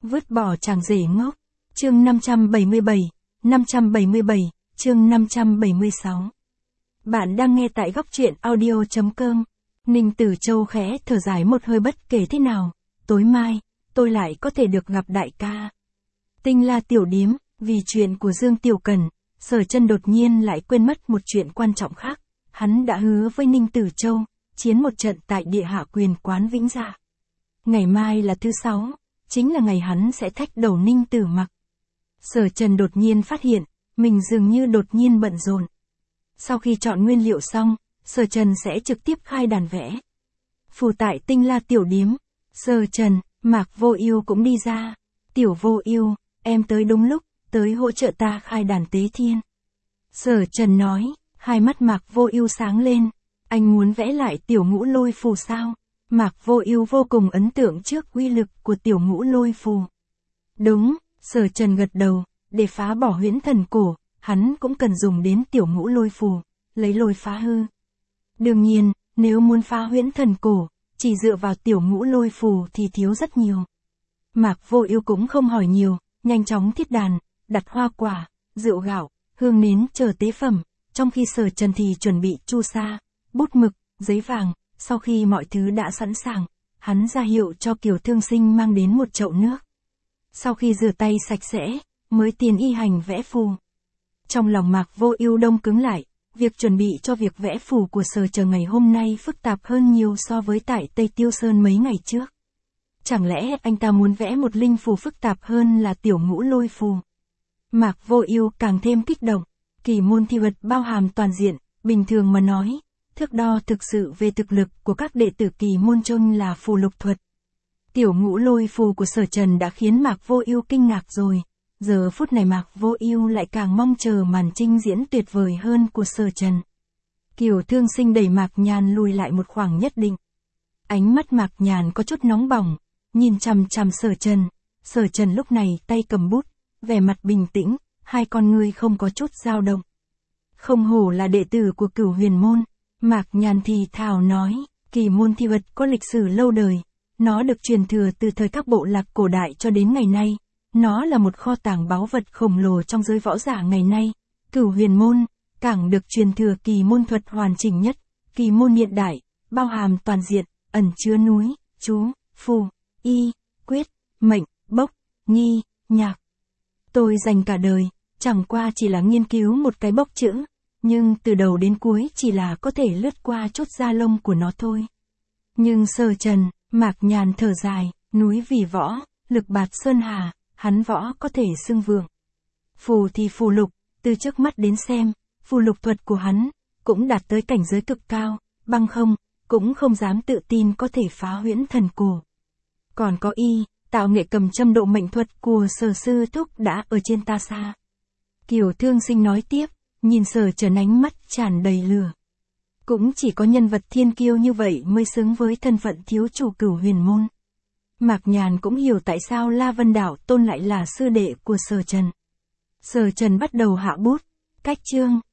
Vứt bỏ chàng rể ngốc. Chương 577, chương 576. Bạn đang nghe tại góc truyện audio.com. Ninh Tử Châu khẽ thở dài một hơi, bất kể thế nào, tối mai, tôi lại có thể được gặp đại ca. Tinh La tiểu điếm, vì chuyện của Dương Tiểu Cần, Sở Chân đột nhiên lại quên mất một chuyện quan trọng khác. Hắn đã hứa với Ninh Tử Châu, chiến một trận tại địa hạ quyền quán Vĩnh Dạ. Ngày mai là thứ 6, chính là ngày hắn sẽ thách đầu Ninh Tử Mặc. Sở Trần đột nhiên phát hiện, mình dường như đột nhiên bận rộn. Sau khi chọn nguyên liệu xong, Sở Trần sẽ trực tiếp khai đàn vẽ. Phủ tại Tinh La tiểu điếm, Sở Trần, Mạc Vô Ưu cũng đi ra. Tiểu Vô Ưu, em tới đúng lúc, tới hỗ trợ ta khai đàn tế thiên. Sở Trần nói, hai mắt Mạc Vô Ưu sáng lên. Anh muốn vẽ lại Tiểu Ngũ Lôi Phù sao? Mạc Vô Ưu vô cùng ấn tượng trước uy lực của Tiểu Ngũ Lôi Phù. Đúng, Sở Trần gật đầu, để phá bỏ huyễn thần cổ, hắn cũng cần dùng đến Tiểu Ngũ Lôi Phù, lấy lôi phá hư. Đương nhiên, nếu muốn phá huyễn thần cổ, chỉ dựa vào Tiểu Ngũ Lôi Phù thì thiếu rất nhiều. Mạc Vô Ưu cũng không hỏi nhiều, nhanh chóng thiết đàn, đặt hoa quả, rượu gạo, hương nến chờ tế phẩm, trong khi Sở Trần thì chuẩn bị chu sa, bút mực, giấy vàng. Sau khi mọi thứ đã sẵn sàng, hắn ra hiệu cho Kiều Thương Sinh mang đến một chậu nước. Sau khi rửa tay sạch sẽ, mới tiến y hành vẽ phù. Trong lòng Mạc Vô Ưu đông cứng lại, việc chuẩn bị cho việc vẽ phù của Sở Trần ngày hôm nay phức tạp hơn nhiều so với tại Tây Tiêu Sơn mấy ngày trước. Chẳng lẽ anh ta muốn vẽ một linh phù phức tạp hơn là Tiểu Ngũ Lôi Phù? Mạc Vô Ưu càng thêm kích động. Kỳ môn thi thuật bao hàm toàn diện, bình thường mà nói, thước đo thực sự về thực lực của các đệ tử kỳ môn chung là phù lục thuật. Tiểu Ngũ Lôi Phù của Sở Trần đã khiến Mạc Vô Ưu kinh ngạc rồi, giờ phút này Mạc Vô Ưu lại càng mong chờ màn trình diễn tuyệt vời hơn của Sở Trần. Kiều Thương Sinh đẩy Mạc Nhàn lùi lại một khoảng nhất định. Ánh mắt Mạc Nhàn có chút nóng bỏng, nhìn chằm chằm Sở Trần. Sở Trần lúc này tay cầm bút, vẻ mặt bình tĩnh, hai con ngươi không có chút dao động. Không hổ là đệ tử của Cửu Huyền môn. Mạc Nhàn thì thào nói, kỳ môn thi thuật có lịch sử lâu đời, nó được truyền thừa từ thời các bộ lạc cổ đại cho đến ngày nay, nó là một kho tàng báu vật khổng lồ trong giới võ giả ngày nay. Cửu Huyền môn, càng được truyền thừa kỳ môn thuật hoàn chỉnh nhất, kỳ môn hiện đại, bao hàm toàn diện, ẩn chứa núi, chú, phù, y, quyết, mệnh, bốc, nghi, nhạc. Tôi dành cả đời, chẳng qua chỉ là nghiên cứu một cái bốc chữ, nhưng từ đầu đến cuối chỉ là có thể lướt qua chút da lông của nó thôi. Nhưng Sở Trần, Mạc Nhàn thở dài, núi vì võ, lực bạt sơn hà, hắn võ có thể xưng vượng. Phù thì phù lục, từ trước mắt đến xem, phù lục thuật của hắn cũng đạt tới cảnh giới cực cao, bằng không, cũng không dám tự tin có thể phá huyễn thần cổ. Còn có y, tạo nghệ cầm châm độ mệnh thuật của Sở sư thúc đã ở trên ta xa. Kiều Thương Sinh nói tiếp, nhìn Sở Trần ánh mắt tràn đầy lửa. Cũng chỉ có nhân vật thiên kiêu như vậy mới xứng với thân phận thiếu chủ Cửu Huyền môn. Mạc Nhàn cũng hiểu tại sao La Vân Đảo Tôn lại là sư đệ của Sở Trần. Sở Trần bắt đầu hạ bút, cách chương,